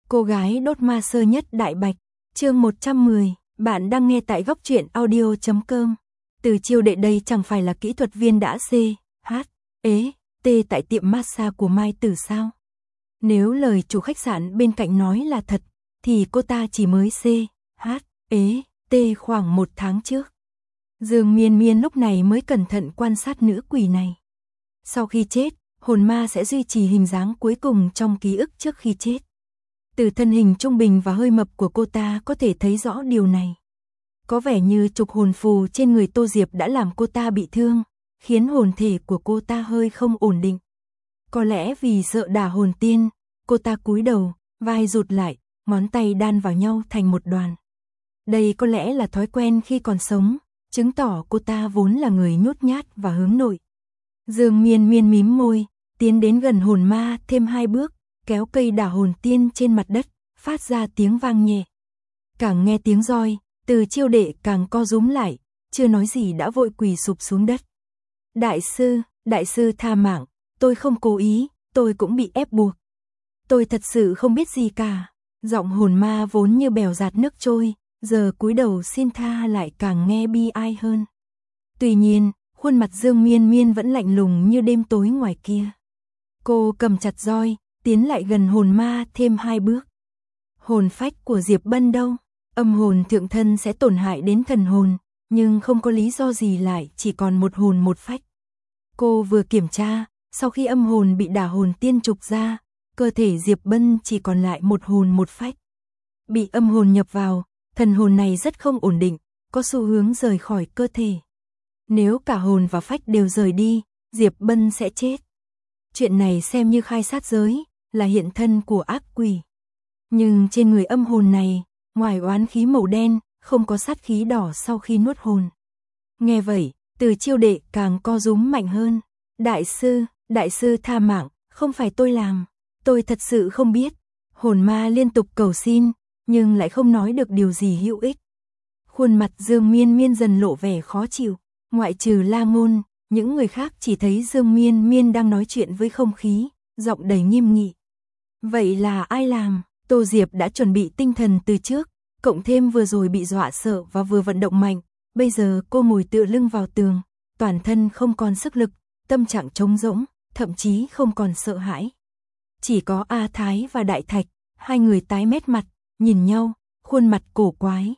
Cô gái đốt ma sơ nhất Đại Bạch, chương 110, bạn đang nghe tại góc truyện audio.com. Từ Chiêu Đệ đây chẳng phải là kỹ thuật viên đã T tại tiệm massage của Mai Tử sao? Nếu lời chủ khách sạn bên cạnh nói là thật, thì cô ta chỉ mới T khoảng 1 tháng trước. Dương Miên Miên lúc này mới cẩn thận quan sát nữ quỷ này. Sau khi chết, hồn ma sẽ duy trì hình dáng cuối cùng trong ký ức trước khi chết. Từ thân hình trung bình và hơi mập của cô ta có thể thấy rõ điều này. Có vẻ như trục hồn phù trên người Tô Diệp đã làm cô ta bị thương, khiến hồn thể của cô ta hơi không ổn định. Có lẽ vì sợ đả hồn tiên, cô ta cúi đầu, vai rụt lại, ngón tay đan vào nhau thành một đoàn. Đây có lẽ là thói quen khi còn sống, chứng tỏ cô ta vốn là người nhút nhát và hướng nội. Dương Miên Miên mím môi, tiến đến gần hồn ma thêm 2 bước, kéo cây đả hồn tiên trên mặt đất, phát ra tiếng vang nhẹ. Càng nghe tiếng roi, Từ Chiêu Đệ càng co rúm lại, chưa nói gì đã vội quỳ sụp xuống đất. Đại sư tha mạng, tôi không cố ý, tôi cũng bị ép buộc. Tôi thật sự không biết gì cả. Giọng hồn ma vốn như bèo dạt nước trôi, giờ cúi đầu xin tha lại càng nghe bi ai hơn. Tuy nhiên, khuôn mặt Dương Miên Miên vẫn lạnh lùng như đêm tối ngoài kia. Cô cầm chặt roi, tiến lại gần hồn ma thêm 2 bước. Hồn phách của Diệp Bân đâu? Âm hồn thượng thân sẽ tổn hại đến thần hồn, nhưng không có lý do gì lại chỉ còn một hồn một phách. Cô vừa kiểm tra, sau khi âm hồn bị đả hồn tiên trục ra, cơ thể Diệp Bân chỉ còn lại một hồn một phách. Bị âm hồn nhập vào, thần hồn này rất không ổn định, có xu hướng rời khỏi cơ thể. Nếu cả hồn và phách đều rời đi, Diệp Bân sẽ chết. Chuyện này xem như khai sát giới, là hiện thân của ác quỷ. Nhưng trên người âm hồn này, ngoài oán khí màu đen, không có sát khí đỏ sau khi nuốt hồn. Nghe vậy, Từ Chiêu Đệ càng co rúm mạnh hơn. Đại sư tha mạng, không phải tôi làm, tôi thật sự không biết. Hồn ma liên tục cầu xin, nhưng lại không nói được điều gì hữu ích. Khuôn mặt Dương Miên Miên dần lộ vẻ khó chịu, ngoại trừ La Ngôn, những người khác chỉ thấy Dương Miên Miên đang nói chuyện với không khí, giọng đầy nghiêm nghị. Vậy là ai làm? Tô Diệp đã chuẩn bị tinh thần từ trước, cộng thêm vừa rồi bị dọa sợ và vừa vận động mạnh, bây giờ cô ngồi tựa lưng vào tường, toàn thân không còn sức lực, tâm trạng trống rỗng, thậm chí không còn sợ hãi. Chỉ có A Thái và Đại Thạch, hai người tái mét mặt, nhìn nhau, khuôn mặt cổ quái.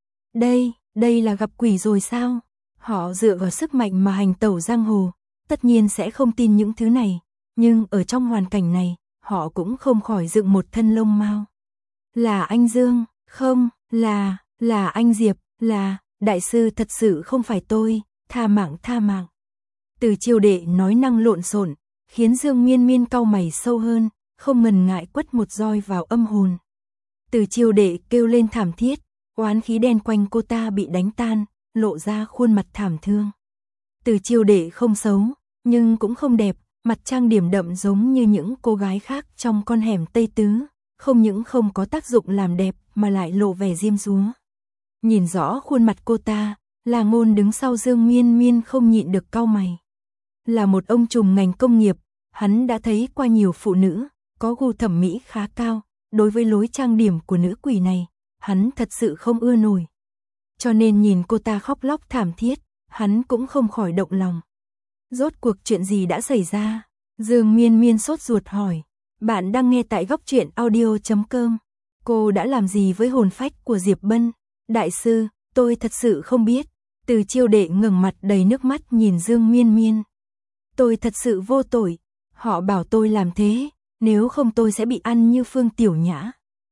Đây là gặp quỷ rồi sao? Họ dựa vào sức mạnh mà hành tẩu giang hồ, tất nhiên sẽ không tin những thứ này, nhưng ở trong hoàn cảnh này, họ cũng không khỏi dựng một thân lông mao. Là anh Dương, không, là anh Diệp, đại sư thật sự không phải tôi, tha mạng. Từ Chiêu Đệ nói năng lộn xộn, khiến Dương Miên Miên cau mày sâu hơn, không ngần ngại quất một roi vào âm hồn. Từ Chiêu Đệ kêu lên thảm thiết, oán khí đen quanh cô ta bị đánh tan, lộ ra khuôn mặt thảm thương. Từ Chiêu Đệ không xấu, nhưng cũng không đẹp, mặt trang điểm đậm giống như những cô gái khác trong con hẻm Tây Tứ, không những không có tác dụng làm đẹp mà lại lộ vẻ diêm dúa. Nhìn rõ khuôn mặt cô ta, La Ngôn đứng sau Dương Miên Miên không nhịn được cau mày. Là một ông trùm ngành công nghiệp, hắn đã thấy qua nhiều phụ nữ, có gu thẩm mỹ khá cao, đối với lối trang điểm của nữ quỷ này, hắn thật sự không ưa nổi. Cho nên nhìn cô ta khóc lóc thảm thiết, hắn cũng không khỏi động lòng. Rốt cuộc chuyện gì đã xảy ra? Dương Miên Miên sốt ruột hỏi. Bạn đang nghe tại góc truyện audio.com. Cô đã làm gì với hồn phách của Diệp Bân? Đại sư, tôi thật sự không biết. Từ Chiêu Đệ ngẩng mặt đầy nước mắt nhìn Dương Miên Miên. Tôi thật sự vô tội. Họ bảo tôi làm thế, nếu không tôi sẽ bị ăn như Phương Tiểu Nhã.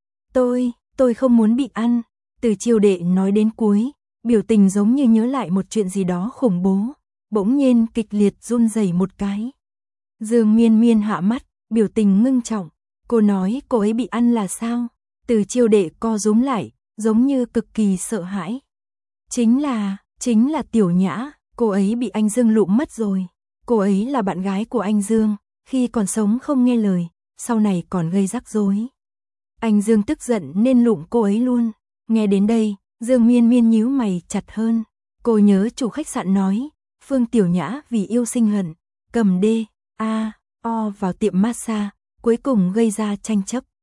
Tôi không muốn bị ăn. Từ Chiêu Đệ nói đến cuối, biểu tình giống như nhớ lại một chuyện gì đó khủng bố, bỗng nhiên kịch liệt run rẩy một cái. Dương Miên Miên hạ mắt, biểu tình ngưng trọng. Cô nói cô ấy bị ăn là sao? Từ Chiêu Đệ co rúm lại, giống như cực kỳ sợ hãi. Chính là Tiểu Nhã, cô ấy bị anh Dương lụm mất rồi. Cô ấy là bạn gái của anh Dương, khi còn sống không nghe lời, sau này còn gây rắc rối. Anh Dương tức giận nên lụm cô ấy luôn. Nghe đến đây, Dương Miên Miên nhíu mày chặt hơn. Cô nhớ chủ khách sạn nói, Phương Tiểu Nhã vì yêu sinh hận, cầm D.A.O vào tiệm massage, cuối cùng gây ra tranh chấp.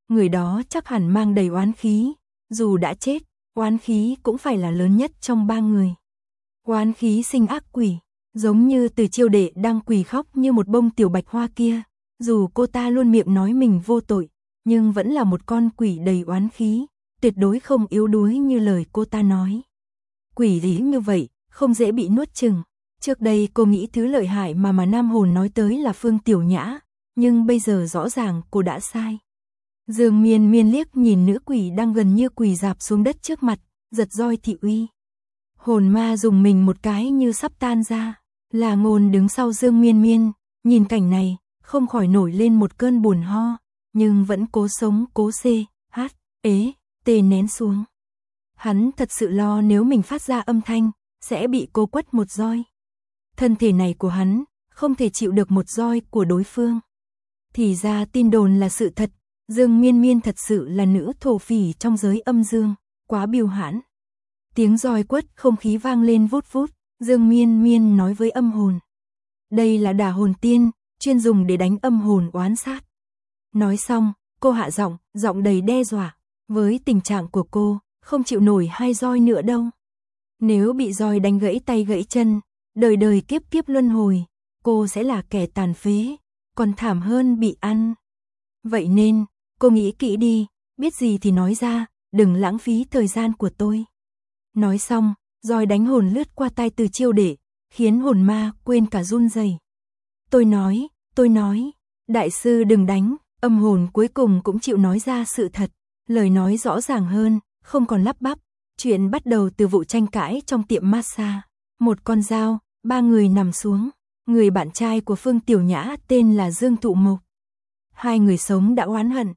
người đó chắc hẳn mang đầy oán khí, dù đã chết, oán khí cũng phải là lớn nhất trong ba người. Oán khí sinh ác quỷ, giống như Từ Chiêu Đệ đang quỳ khóc như một bông tiểu bạch hoa kia, dù cô ta luôn miệng nói mình vô tội, nhưng vẫn là một con quỷ đầy oán khí, tuyệt đối không yếu đuối như lời cô ta nói. Quỷ lý như vậy, không dễ bị nuốt chửng. Trước đây cô nghĩ thứ lợi hại mà Nam Hồn nói tới là Phương Tiểu Nhã, nhưng bây giờ rõ ràng cô đã sai. Dương Miên Miên liếc nhìn nữ quỷ đang gần như quỳ rạp xuống đất trước mặt, giật roi thị uy. Hồn ma dùng mình một cái như sắp tan ra. Là Ngôn đứng sau Dương Miên Miên, nhìn cảnh này, không khỏi nổi lên một cơn buồn ho, nhưng vẫn cố sống cố tê nén xuống. Hắn thật sự lo nếu mình phát ra âm thanh, sẽ bị cô quất một roi. Thân thể này của hắn, không thể chịu được một roi của đối phương. Thì ra tin đồn là sự thật, Dương Miên Miên thật sự là nữ thổ phỉ trong giới âm dương, quá biêu hãn. Tiếng roi quất không khí vang lên vút vút, Dương Miên Miên nói với âm hồn. Đây là đả hồn tiên, chuyên dùng để đánh âm hồn oán sát. Nói xong, cô hạ giọng, giọng đầy đe dọa. Với tình trạng của cô, không chịu nổi 2 roi nữa đâu. Nếu bị roi đánh gãy tay gãy chân, đời đời kiếp kiếp luân hồi, cô sẽ là kẻ tàn phế, còn thảm hơn bị ăn. Vậy nên, cô nghĩ kỹ đi, biết gì thì nói ra, đừng lãng phí thời gian của tôi. Nói xong, roi đánh hồn lướt qua tay Từ Chiêu Đệ, khiến hồn ma quên cả run rẩy. Tôi nói, đại sư đừng đánh, âm hồn cuối cùng cũng chịu nói ra sự thật, lời nói rõ ràng hơn, không còn lắp bắp. Chuyện bắt đầu từ vụ tranh cãi trong tiệm massage. Một con dao, 3 người nằm xuống. Người bạn trai của Phương Tiểu Nhã tên là Dương Thụ Mộc. 2 người sống đã oán hận,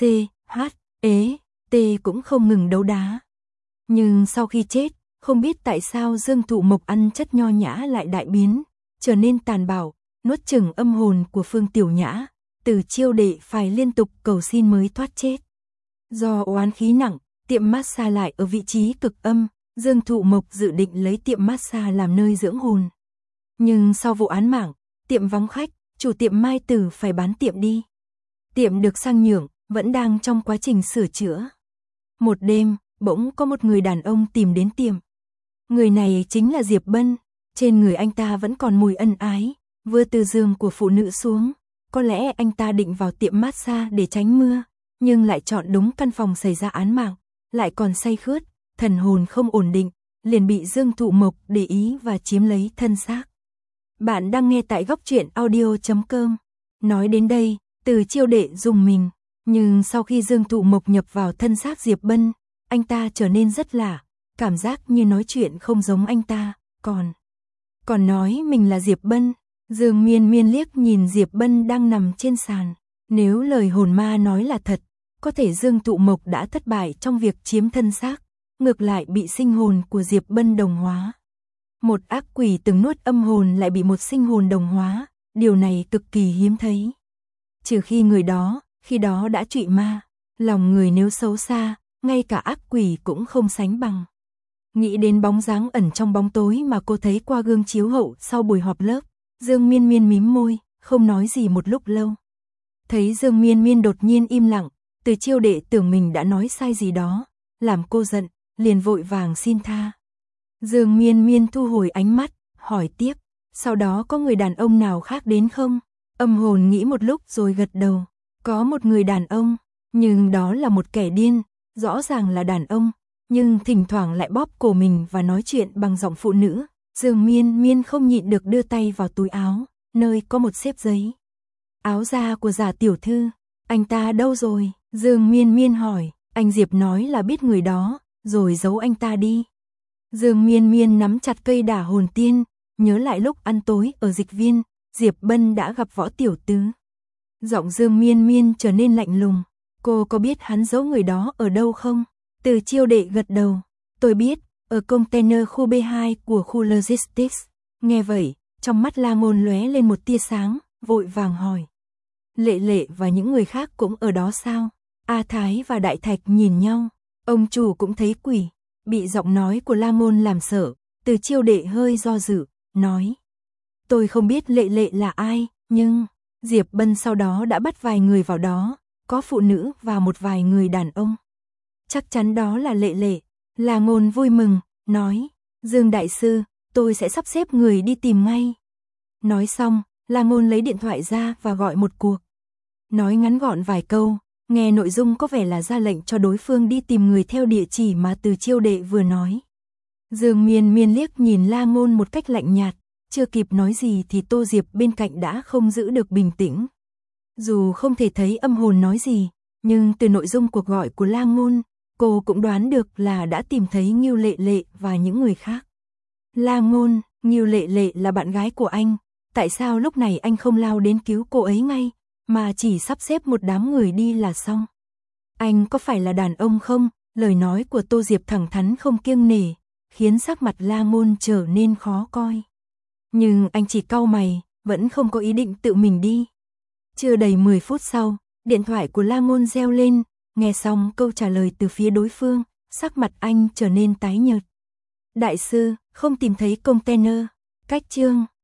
T cũng không ngừng đấu đá. Nhưng sau khi chết, không biết tại sao Dương Thụ Mộc ăn chất nho nhã lại đại biến, trở nên tàn bạo, nuốt chửng âm hồn của Phương Tiểu Nhã. Từ Chiêu Đệ phải liên tục cầu xin mới thoát chết. Do oán khí nặng, tiệm massage lại ở vị trí cực âm, Dương Thụ Mộc dự định lấy tiệm massage làm nơi dưỡng hồn. Nhưng sau vụ án mạng, tiệm vắng khách, chủ tiệm Mai Tử phải bán tiệm đi. Tiệm được sang nhượng, vẫn đang trong quá trình sửa chữa. Một đêm, bỗng có một người đàn ông tìm đến tiệm. Người này chính là Diệp Bân, trên người anh ta vẫn còn mùi ân ái, vừa từ giường của phụ nữ xuống. Có lẽ anh ta định vào tiệm massage để tránh mưa, nhưng lại chọn đúng căn phòng xảy ra án mạng, lại còn say khướt, thần hồn không ổn định, liền bị Dương Thụ Mộc để ý và chiếm lấy thân xác. Bạn đang nghe tại góc truyện audio.com. Nói đến đây, Từ Chiêu Đệ rùng mình, nhưng sau khi Dương Thụ Mộc nhập vào thân xác Diệp Bân, anh ta trở nên rất lạ, cảm giác như nói chuyện không giống anh ta, còn nói mình là Diệp Bân. Dương Miên Miên liếc nhìn Diệp Bân đang nằm trên sàn, nếu lời hồn ma nói là thật, có thể Dương Thụ Mộc đã thất bại trong việc chiếm thân xác, ngược lại bị sinh hồn của Diệp Bân đồng hóa. Một ác quỷ từng nuốt âm hồn lại bị một sinh hồn đồng hóa, điều này cực kỳ hiếm thấy. Trừ khi người đó, khi đó đã trụy ma, lòng người nếu xấu xa, ngay cả ác quỷ cũng không sánh bằng. Nghĩ đến bóng dáng ẩn trong bóng tối mà cô thấy qua gương chiếu hậu sau buổi họp lớp, Dương Miên Miên mím môi, không nói gì một lúc lâu. Thấy Dương Miên Miên đột nhiên im lặng, Từ Chiêu Đệ tưởng mình đã nói sai gì đó, làm cô giận, liền vội vàng xin tha. Dương Miên Miên thu hồi ánh mắt, hỏi tiếp, sau đó có người đàn ông nào khác đến không? Âm hồn nghĩ một lúc rồi gật đầu, có một người đàn ông, nhưng đó là một kẻ điên, rõ ràng là đàn ông, nhưng thỉnh thoảng lại bóp cổ mình và nói chuyện bằng giọng phụ nữ. Dương Miên Miên không nhịn được đưa tay vào túi áo, nơi có một xếp giấy. Áo da của Giả tiểu thư, anh ta đâu rồi? Dương Miên Miên hỏi, anh Diệp nói là biết người đó, rồi giấu anh ta đi. Dương Miên Miên nắm chặt cây đả hồn tiên, nhớ lại lúc ăn tối ở dịch viên, Diệp Bân đã gặp Võ tiểu tứ. Giọng Dương Miên Miên trở nên lạnh lùng, cô có biết hắn giấu người đó ở đâu không? Từ Chiêu Đệ gật đầu, tôi biết, ở container khu B2 của khu Logistics. Nghe vậy, trong mắt La Ngôn lóe lên một tia sáng, vội vàng hỏi. Lệ Lệ và những người khác cũng ở đó sao? A Thái và Đại Thạch nhìn nhau, ông chủ cũng thấy quỷ, bị giọng nói của La Ngôn làm sợ, Từ Chiêu Đệ hơi do dự, nói. Tôi không biết Lệ Lệ là ai, nhưng Diệp Bân sau đó đã bắt vài người vào đó, có phụ nữ và một vài người đàn ông. Chắc chắn đó là Lệ Lệ. La Ngôn vui mừng, nói, Dương đại sư, tôi sẽ sắp xếp người đi tìm ngay. Nói xong, La Ngôn lấy điện thoại ra và gọi một cuộc. Nói ngắn gọn vài câu, nghe nội dung có vẻ là ra lệnh cho đối phương đi tìm người theo địa chỉ mà Từ Chiêu Đệ vừa nói. Dương Miên Miên liếc nhìn La Ngôn một cách lạnh nhạt, chưa kịp nói gì thì Tô Diệp bên cạnh đã không giữ được bình tĩnh. Dù không thể thấy âm hồn nói gì, nhưng từ nội dung cuộc gọi của La Ngôn, cô cũng đoán được là đã tìm thấy Ngưu Lệ Lệ và những người khác. La Ngôn, Ngưu Lệ Lệ là bạn gái của anh, tại sao lúc này anh không lao đến cứu cô ấy ngay, mà chỉ sắp xếp một đám người đi là xong? Anh có phải là đàn ông không? Lời nói của Tô Diệp thẳng thắn không kiêng nể, khiến sắc mặt La Ngôn trở nên khó coi. Nhưng anh chỉ cau mày, vẫn không có ý định tự mình đi. Chưa đầy 10 phút sau, điện thoại của La Ngôn reo lên, nghe xong câu trả lời từ phía đối phương, sắc mặt anh trở nên tái nhợt. Đại sư, không tìm thấy container. Cách chương